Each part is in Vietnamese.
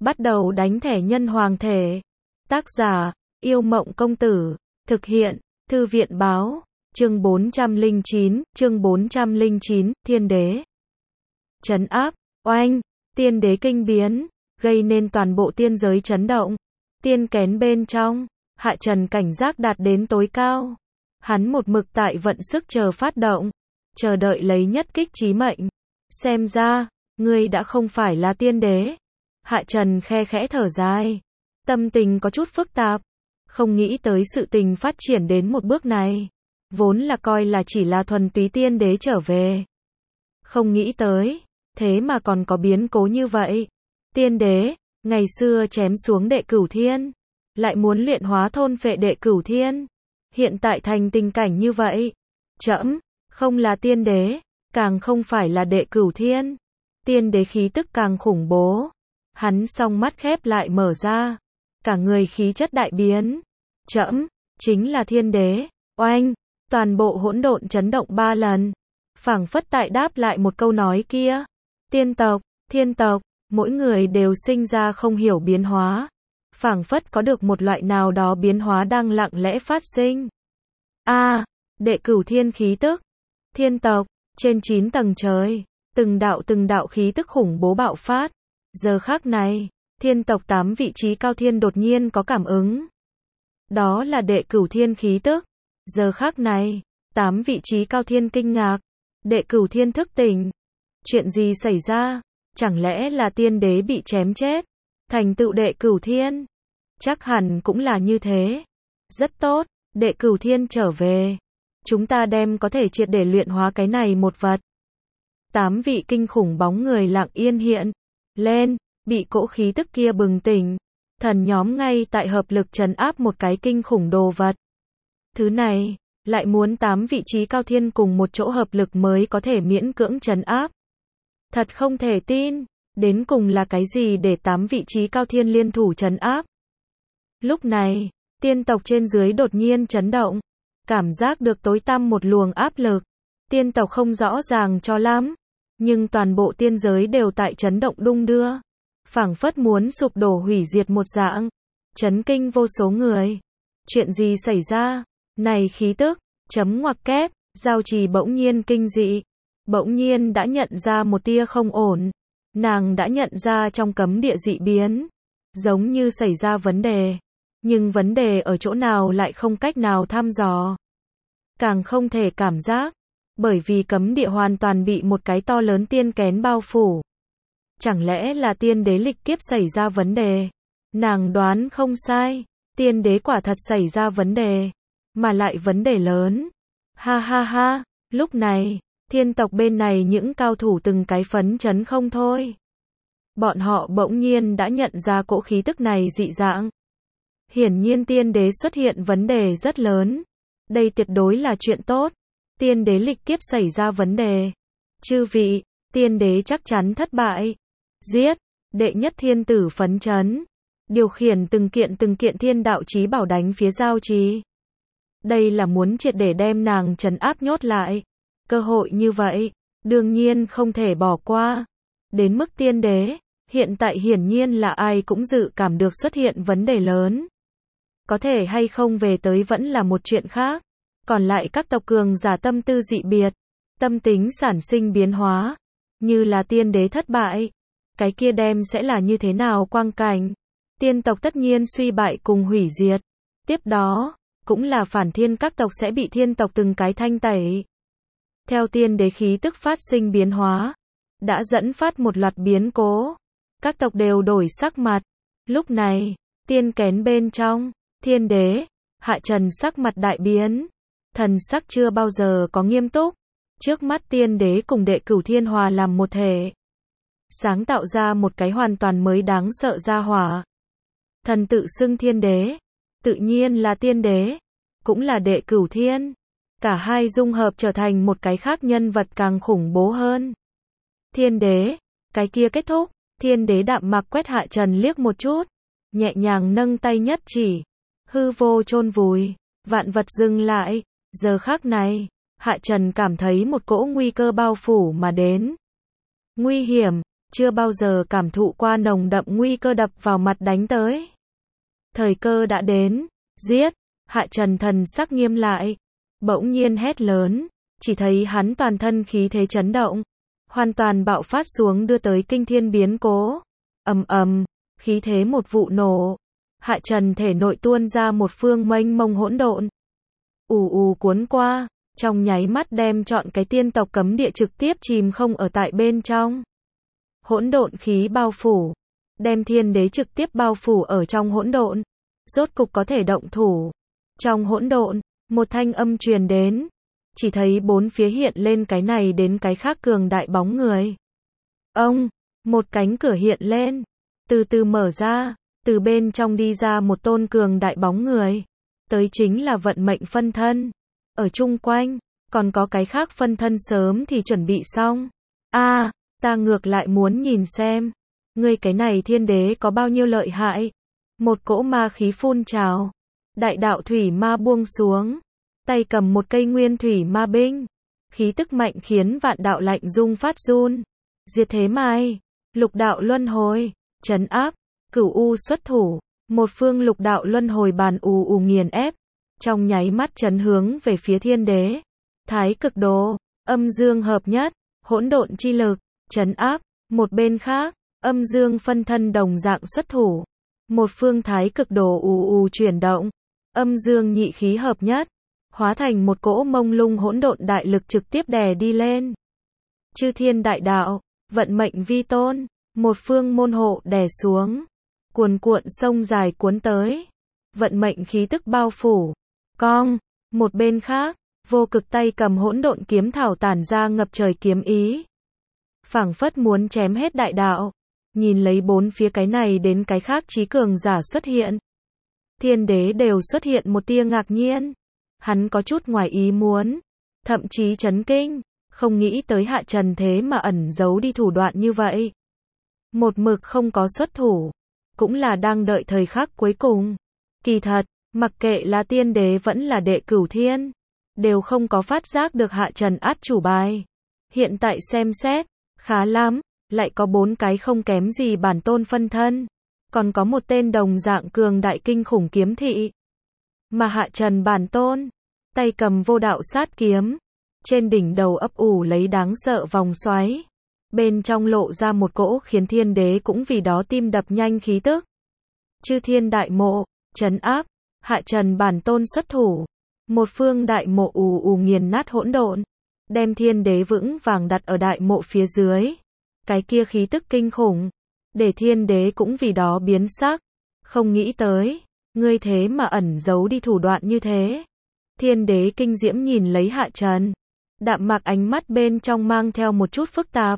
Bắt đầu đánh thẻ nhân hoàng thể. Tác giả, Yêu Mộng Công Tử. Thực hiện, Thư viện Báo. Chương 409, Thiên Đế. Trấn áp, oanh, tiên đế kinh biến, gây nên toàn bộ tiên giới chấn động. Tiên kén bên trong, Hạ Trần cảnh giác đạt đến tối cao. Hắn một mực tại vận sức chờ phát động, chờ đợi lấy nhất kích chí mệnh. Xem ra, ngươi đã không phải là tiên đế. Hạ Trần khe khẽ thở dài, tâm tình có chút phức tạp, không nghĩ tới sự tình phát triển đến một bước này. Vốn là coi là chỉ là thuần túy tiên đế trở về. Không nghĩ tới, thế mà còn có biến cố như vậy. Tiên đế, ngày xưa chém xuống đệ cửu thiên, lại muốn luyện hóa thôn phệ đệ cửu thiên. Hiện tại thành tình cảnh như vậy. Trẫm, không là tiên đế, càng không phải là đệ cửu thiên. Tiên đế khí tức càng khủng bố. Hắn song mắt khép lại mở ra, cả người khí chất đại biến. Trẫm, chính là thiên đế. Oanh, toàn bộ hỗn độn chấn động 3 lần. Phảng phất tại đáp lại một câu nói kia. Tiên tộc, thiên tộc, mỗi người đều sinh ra không hiểu biến hóa. Phảng phất có được một loại nào đó biến hóa đang lặng lẽ phát sinh. Đệ cửu thiên khí tức. Thiên tộc, trên 9 tầng trời, từng đạo khí tức khủng bố bạo phát. Giờ khắc này, thiên tộc 8 vị trí cao thiên đột nhiên có cảm ứng. Đó là đệ cửu thiên khí tức. Giờ khắc này, 8 vị trí cao thiên kinh ngạc. Đệ cửu thiên thức tỉnh. Chuyện gì xảy ra? Chẳng lẽ là tiên đế bị chém chết? Thành tựu đệ cửu thiên? Chắc hẳn cũng là như thế. Rất tốt, đệ cửu thiên trở về. Chúng ta đem có thể triệt để luyện hóa cái này một vật. 8 vị kinh khủng bóng người lặng yên hiện lên, bị cỗ khí tức kia bừng tỉnh. Thần nhóm ngay tại hợp lực trấn áp một cái kinh khủng đồ vật. Thứ này, lại muốn 8 vị trí cao thiên cùng một chỗ hợp lực mới có thể miễn cưỡng trấn áp. Thật không thể tin, đến cùng là cái gì để 8 vị trí cao thiên liên thủ trấn áp. Lúc này, tiên tộc trên dưới đột nhiên chấn động, cảm giác được tối tăm một luồng áp lực. Tiên tộc không rõ ràng cho lắm, nhưng toàn bộ tiên giới đều tại chấn động đung đưa, phảng phất muốn sụp đổ hủy diệt một dạng, chấn kinh vô số người. Chuyện gì xảy ra? Này khí tức, chấm ngoặc kép, Giao Trì bỗng nhiên kinh dị, bỗng nhiên đã nhận ra một tia không ổn. Nàng đã nhận ra trong cấm địa dị biến, giống như xảy ra vấn đề, nhưng vấn đề ở chỗ nào lại không cách nào thăm dò, càng không thể cảm giác, bởi vì cấm địa hoàn toàn bị một cái to lớn tiên kén bao phủ. Chẳng lẽ là tiên đế lịch kiếp xảy ra vấn đề? Nàng đoán không sai, tiên đế quả thật xảy ra vấn đề, mà lại vấn đề lớn. Ha ha ha, lúc này, thiên tộc bên này những cao thủ từng cái phấn chấn không thôi. Bọn họ bỗng nhiên đã nhận ra cỗ khí tức này dị dạng. Hiển nhiên tiên đế xuất hiện vấn đề rất lớn. Đây tuyệt đối là chuyện tốt. Tiên đế lịch kiếp xảy ra vấn đề. Chư vị, tiên đế chắc chắn thất bại. Giết, đệ nhất thiên tử phấn chấn. Điều khiển từng kiện thiên đạo chí bảo đánh phía Giao Trì. Đây là muốn triệt để đem nàng trấn áp nhốt lại. Cơ hội như vậy, đương nhiên không thể bỏ qua. Đến mức tiên đế, hiện tại hiển nhiên là ai cũng dự cảm được xuất hiện vấn đề lớn. Có thể hay không về tới vẫn là một chuyện khác. Còn lại các tộc cường giả tâm tư dị biệt, tâm tính sản sinh biến hóa. Như là tiên đế thất bại, cái kia đem sẽ là như thế nào quang cảnh. Tiên tộc tất nhiên suy bại cùng hủy diệt. Tiếp đó, cũng là phản thiên các tộc sẽ bị thiên tộc từng cái thanh tẩy. Theo tiên đế khí tức phát sinh biến hóa, đã dẫn phát một loạt biến cố. Các tộc đều đổi sắc mặt. Lúc này, tiên kén bên trong, thiên đế, Hạ Trần sắc mặt đại biến. Thần sắc chưa bao giờ có nghiêm túc. Trước mắt tiên đế cùng đệ cửu thiên hòa làm một thể, sáng tạo ra một cái hoàn toàn mới đáng sợ gia hỏa. Thần tự xưng thiên đế, tự nhiên là tiên đế, cũng là đệ cửu thiên. Cả hai dung hợp trở thành một cái khác nhân vật càng khủng bố hơn. Thiên đế, cái kia kết thúc. Thiên đế đạm mạc quét Hạ Trần liếc một chút, nhẹ nhàng nâng tay nhất chỉ, hư vô chôn vùi, vạn vật dừng lại. Giờ khắc này, Hạ Trần cảm thấy một cỗ nguy cơ bao phủ mà đến. Nguy hiểm, chưa bao giờ cảm thụ qua nồng đậm nguy cơ đập vào mặt đánh tới. Thời cơ đã đến, giết, Hạ Trần thần sắc nghiêm lại, bỗng nhiên hét lớn, chỉ thấy hắn toàn thân khí thế chấn động, hoàn toàn bạo phát xuống đưa tới kinh thiên biến cố. Ầm ầm, khí thế một vụ nổ, Hạ Trần thể nội tuôn ra một phương mênh mông hỗn độn, ù ù cuốn qua, trong nháy mắt đem trọn cái tiên tộc cấm địa trực tiếp chìm không ở tại bên trong. Hỗn độn khí bao phủ, đem thiên đế trực tiếp bao phủ ở trong hỗn độn, rốt cục có thể động thủ. Trong hỗn độn, một thanh âm truyền đến, chỉ thấy bốn phía hiện lên cái này đến cái khác cường đại bóng người. Ông, một cánh cửa hiện lên, từ từ mở ra, từ bên trong đi ra một tôn cường đại bóng người. Tới chính là vận mệnh phân thân. Ở chung quanh, còn có cái khác phân thân sớm thì chuẩn bị xong. Ta ngược lại muốn nhìn xem, ngươi cái này thiên đế có bao nhiêu lợi hại. Một cỗ ma khí phun trào, đại đạo thủy ma buông xuống, tay cầm một cây nguyên thủy ma binh, khí tức mạnh khiến vạn đạo lạnh rung phát run. Diệt thế mai, lục đạo luân hồi, trấn áp, cửu u xuất thủ, một phương lục đạo luân hồi bàn ù ù nghiền ép, trong nháy mắt chấn hướng về phía thiên đế. Thái cực đồ, âm dương hợp nhất, hỗn độn chi lực, trấn áp. Một bên khác, âm dương phân thân đồng dạng xuất thủ, một phương thái cực đồ ù ù chuyển động, âm dương nhị khí hợp nhất, hóa thành một cỗ mông lung hỗn độn đại lực trực tiếp đè đi lên. Chư thiên đại đạo, vận mệnh vi tôn, một phương môn hộ đè xuống, cuồn cuộn sông dài cuốn tới, vận mệnh khí tức bao phủ. Cong, một bên khác, vô cực tay cầm hỗn độn kiếm thảo tản ra ngập trời kiếm ý, phảng phất muốn chém hết đại đạo. Nhìn lấy bốn phía cái này đến cái khác chí cường giả xuất hiện, thiên đế đều xuất hiện một tia ngạc nhiên. Hắn có chút ngoài ý muốn, thậm chí chấn kinh, không nghĩ tới Hạ Trần thế mà ẩn giấu đi thủ đoạn như vậy. Một mực không có xuất thủ, cũng là đang đợi thời khắc cuối cùng. Kỳ thật, mặc kệ là tiên đế vẫn là đệ cửu thiên, đều không có phát giác được Hạ Trần át chủ bài. Hiện tại xem xét, khá lắm, lại có 4 cái không kém gì bản tôn phân thân, còn có một tên đồng dạng cường đại kinh khủng kiếm thị. Mà Hạ Trần bản tôn, tay cầm vô đạo sát kiếm, trên đỉnh đầu ấp ủ lấy đáng sợ vòng xoáy, bên trong lộ ra một cỗ khiến thiên đế cũng vì đó tim đập nhanh khí tức. Chư thiên đại mộ, trấn áp, Hạ Trần bản tôn xuất thủ, một phương đại mộ ù ù nghiền nát hỗn độn, đem thiên đế vững vàng đặt ở đại mộ phía dưới. Cái kia khí tức kinh khủng, để thiên đế cũng vì đó biến sắc, không nghĩ tới, ngươi thế mà ẩn giấu đi thủ đoạn như thế. Thiên đế kinh diễm nhìn lấy Hạ Trần, đạm mạc ánh mắt bên trong mang theo một chút phức tạp.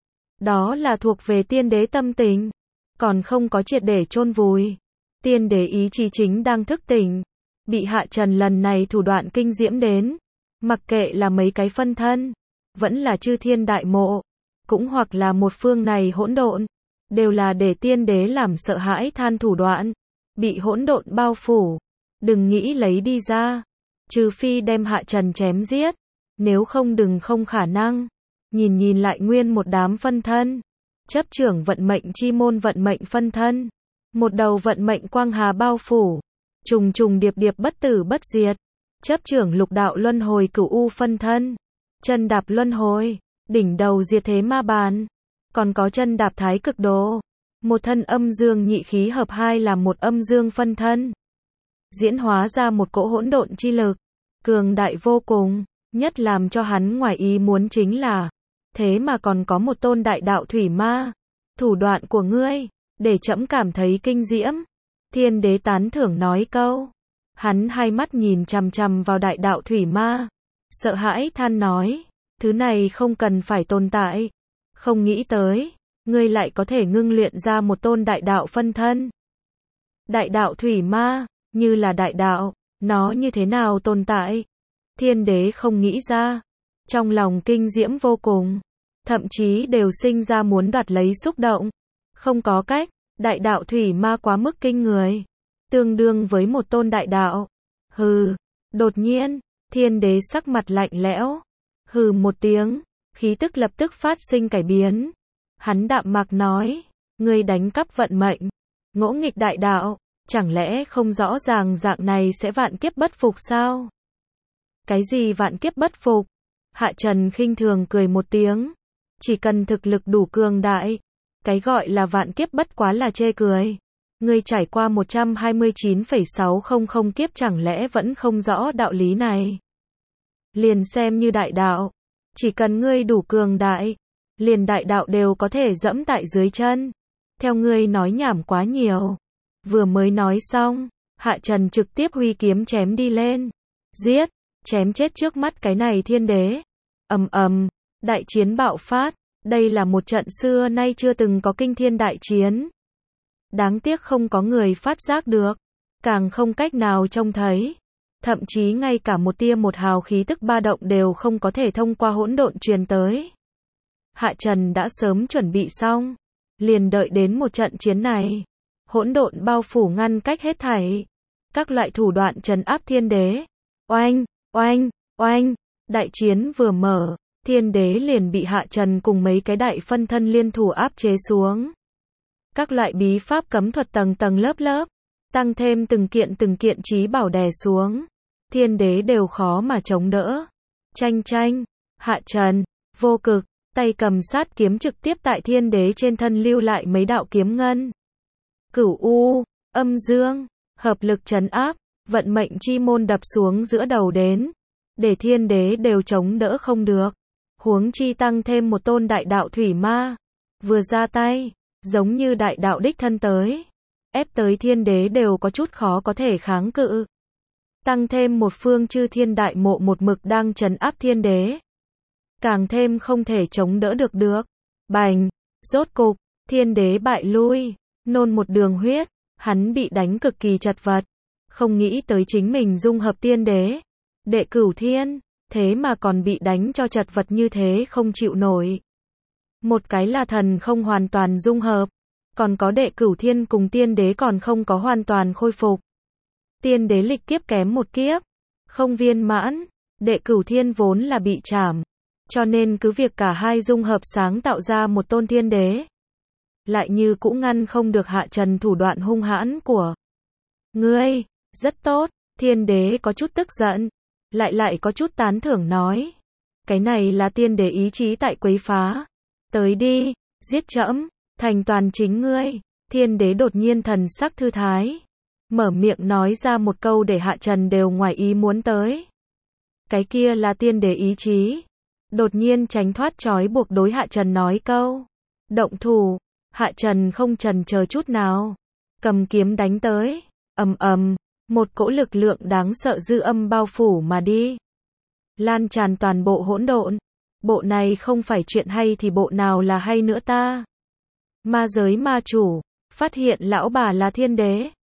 Đó là thuộc về tiên đế tâm tình, còn không có triệt để chôn vùi. Tiên đế ý chí chính đang thức tỉnh, bị Hạ Trần lần này thủ đoạn kinh diễm đến, mặc kệ là mấy cái phân thân, vẫn là chư thiên đại mộ, cũng hoặc là một phương này hỗn độn, đều là để tiên đế làm sợ hãi than thủ đoạn, bị hỗn độn bao phủ, đừng nghĩ lấy đi ra, trừ phi đem Hạ Trần chém giết, nếu không đừng không khả năng. Nhìn lại nguyên một đám phân thân, chấp trưởng vận mệnh chi môn vận mệnh phân thân, một đầu vận mệnh quang hà bao phủ, trùng trùng điệp điệp bất tử bất diệt, chấp trưởng lục đạo luân hồi cửu u phân thân, chân đạp luân hồi, đỉnh đầu diệt thế ma bàn, còn có chân đạp thái cực đồ, một thân âm dương nhị khí hợp hai làm một âm dương phân thân, diễn hóa ra một cỗ hỗn độn chi lực, cường đại vô cùng. Nhất làm cho hắn ngoài ý muốn chính là, thế mà còn có một tôn đại đạo thủy ma. Thủ đoạn của ngươi, để trẫm cảm thấy kinh diễm. Thiên đế tán thưởng nói câu. Hắn hai mắt nhìn chằm chằm vào đại đạo thủy ma, sợ hãi than nói, thứ này không cần phải tồn tại. Không nghĩ tới, ngươi lại có thể ngưng luyện ra một tôn đại đạo phân thân. Đại đạo thủy ma, như là đại đạo, nó như thế nào tồn tại? Thiên đế không nghĩ ra, trong lòng kinh diễm vô cùng, thậm chí đều sinh ra muốn đoạt lấy xúc động. Không có cách, đại đạo thủy ma quá mức kinh người, tương đương với một tôn đại đạo. Hừ, đột nhiên, thiên đế sắc mặt lạnh lẽo, hừ một tiếng, khí tức lập tức phát sinh cải biến. Hắn đạm mạc nói, ngươi đánh cắp vận mệnh, ngỗ nghịch đại đạo, chẳng lẽ không rõ ràng dạng này sẽ vạn kiếp bất phục sao? Cái gì vạn kiếp bất phục? Hạ Trần khinh thường cười một tiếng, chỉ cần thực lực đủ cường đại, cái gọi là vạn kiếp bất quá là chê cười. Ngươi trải qua 129,600 kiếp chẳng lẽ vẫn không rõ đạo lý này? Liền xem như đại đạo, chỉ cần ngươi đủ cường đại, liền đại đạo đều có thể dẫm tại dưới chân. Theo ngươi nói nhảm quá nhiều. Vừa mới nói xong, Hạ Trần trực tiếp huy kiếm chém đi lên. Giết, chém chết trước mắt cái này thiên đế. Ầm ầm, đại chiến bạo phát, đây là một trận xưa nay chưa từng có kinh thiên đại chiến. Đáng tiếc không có người phát giác được, càng không cách nào trông thấy. Thậm chí ngay cả một tia một hào khí tức ba động đều không có thể thông qua hỗn độn truyền tới. Hạ Trần đã sớm chuẩn bị xong, liền đợi đến một trận chiến này. Hỗn độn bao phủ ngăn cách hết thảy, các loại thủ đoạn trấn áp thiên đế. Oanh, oanh, oanh, đại chiến vừa mở, thiên đế liền bị Hạ Trần cùng mấy cái đại phân thân liên thủ áp chế xuống. Các loại bí pháp cấm thuật tầng tầng lớp lớp, tăng thêm từng kiện chí bảo đè xuống, thiên đế đều khó mà chống đỡ. Chanh chanh, Hạ Trần, vô cực, tay cầm sát kiếm trực tiếp tại thiên đế trên thân lưu lại mấy đạo kiếm ngân. Cửu U, âm dương, hợp lực trấn áp, vận mệnh chi môn đập xuống giữa đầu đến, để thiên đế đều chống đỡ không được. Huống chi tăng thêm một tôn đại đạo thủy ma, vừa ra tay, giống như đại đạo đích thân tới, ép tới thiên đế đều có chút khó có thể kháng cự. Tăng thêm một phương chư thiên đại mộ một mực đang trấn áp thiên đế, càng thêm không thể chống đỡ được. Bành, rốt cục, thiên đế bại lui, nôn một đường huyết, hắn bị đánh cực kỳ chật vật, không nghĩ tới chính mình dung hợp tiên đế, đệ cửu thiên, thế mà còn bị đánh cho chật vật như thế không chịu nổi. Một cái là thần không hoàn toàn dung hợp, còn có đệ cửu thiên cùng tiên đế còn không có hoàn toàn khôi phục. Tiên đế lịch kiếp kém một kiếp, không viên mãn, đệ cửu thiên vốn là bị trảm, cho nên cứ việc cả hai dung hợp sáng tạo ra một tôn thiên đế, lại như cũng ngăn không được Hạ Trần thủ đoạn hung hãn của ngươi. Rất tốt, thiên đế có chút tức giận, lại có chút tán thưởng nói, cái này là tiên đế ý chí tại quấy phá. Tới đi, giết trẫm, thành toàn chính ngươi. Thiên đế đột nhiên thần sắc thư thái, mở miệng nói ra một câu để Hạ Trần đều ngoài ý muốn tới. Cái kia là tiên đế ý chí. Đột nhiên tránh thoát trói buộc đối Hạ Trần nói câu, động thủ. Hạ Trần không chần chờ chút nào, cầm kiếm đánh tới. Ầm ầm, một cỗ lực lượng đáng sợ dư âm bao phủ mà đi, lan tràn toàn bộ hỗn độn. Bộ này không phải chuyện hay thì bộ nào là hay nữa ta? Ma giới ma chủ, phát hiện lão bà là thiên đế.